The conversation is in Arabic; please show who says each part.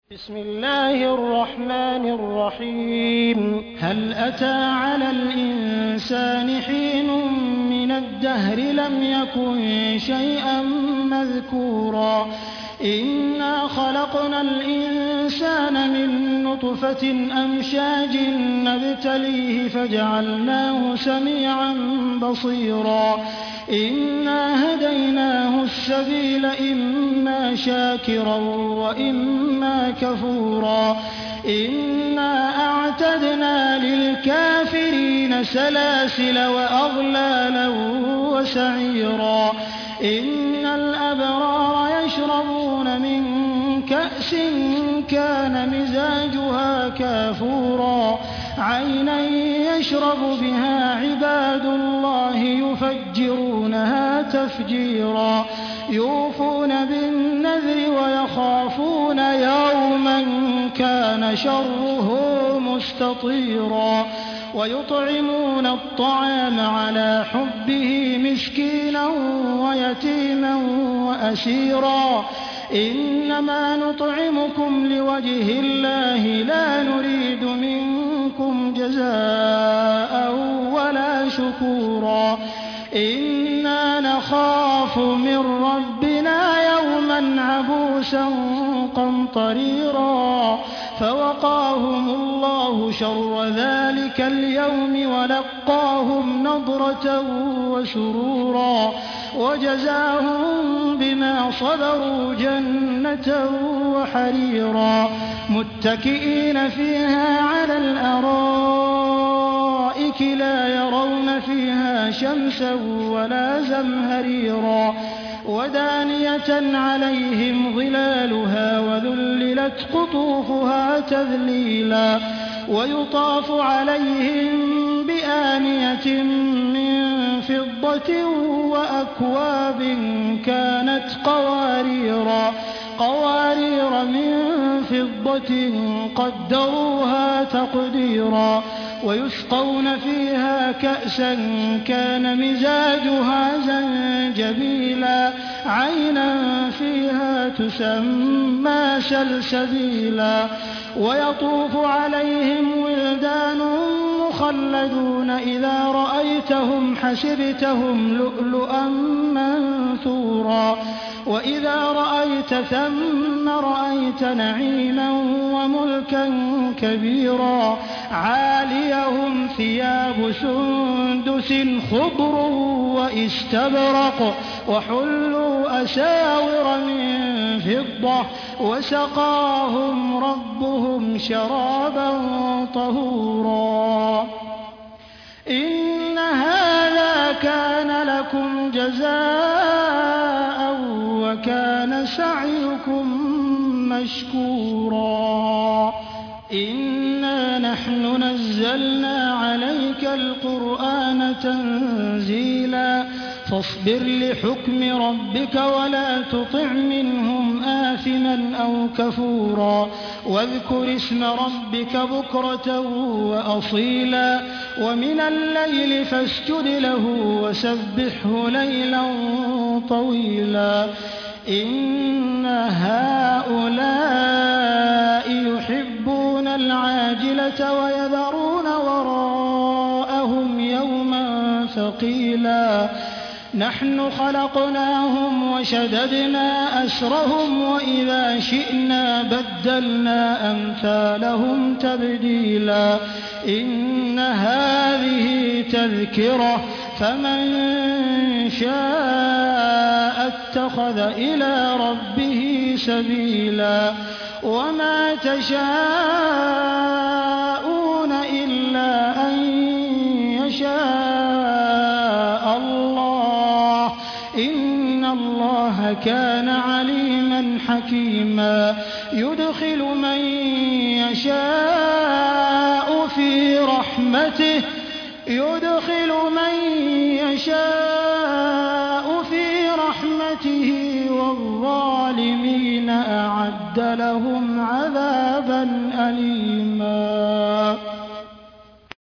Speaker 1: بسم الله الرحمن الرحيم. هل أتى على الإنسان حين من الدهر لم يكن شيئا مذكورا إنا خلقنا الإنسان من نطفة أمشاج نبتليه فجعلناه سميعا بصيرا إنا هديناه السبيل إما شاكرا وإما كفورا إنا أعتدنا للكافرين سلاسل وأغلالا وسعيرا إن الأبرار يشربون من كأس كان مزاجها كافورا عينا يشرب بها عباد الله يفجرونها تفجيرا يوفون بالنذر ويخافون يوما كان شره مستطيرا ويطعمون الطعام على حبه مسكينا ويتيما وأسيرا إنما نطعمكم لوجه الله لا نريد منكم جزاء ولا شكورا إنا نخاف من ربنا يوما عبوسا قمطريرا فوقاهم الله شر ذلك اليوم ولقاهم نضرة وسرورا وجزاهم بما صبروا جنة وحريرا متكئين فيها على الأرائك لا يرون فيها شمسا ولا زمهريرا ودانية عليهم ظلالها وذللت قطوفها تذليلا ويطاف عليهم بآنية من فضة وأكواب كانت قوارير من فضة قدروها تقديرا ويسقون فيها كأسا كان مزاجها زنجبيلا عينا فيها تسمى سلسبيلا ويطوف عليهم ولدان مخلدون إذا رأيتهم حسبتهم لؤلؤا منثورا وإذا رأيت ثم رأيت نعيما وملكا كبيرا عاليهم ثياب سندس خضر واستبرق وحلوا أساور من فضة وسقاهم ربهم شرابا طهورا إن هذا كان لكم جزاء وكان سعيكم مشكورا إنا نحن نزلنا عليك القرآن تنزيلا فاصبر لحكم ربك ولا تطع منهم آثما أو كفورا واذكر اسم ربك بكرة وأصيلا ومن الليل فاسجد له وسبحه ليلا طويلا إن هؤلاء يحبون العاجلة ويذرون وراءهم يوما ثقيلا نحن خلقناهم وشددنا أسرهم وإذا شئنا بدلنا أمثالهم تبديلا إن هذه تذكرة فمن شاء اتخذ إلى ربه سبيلا وما تشاءون إلا أن يشاء الله إن الله كان عليما حكيما يدخل من يشاء في رحمته والظالمين أعد لهم عذابا أليما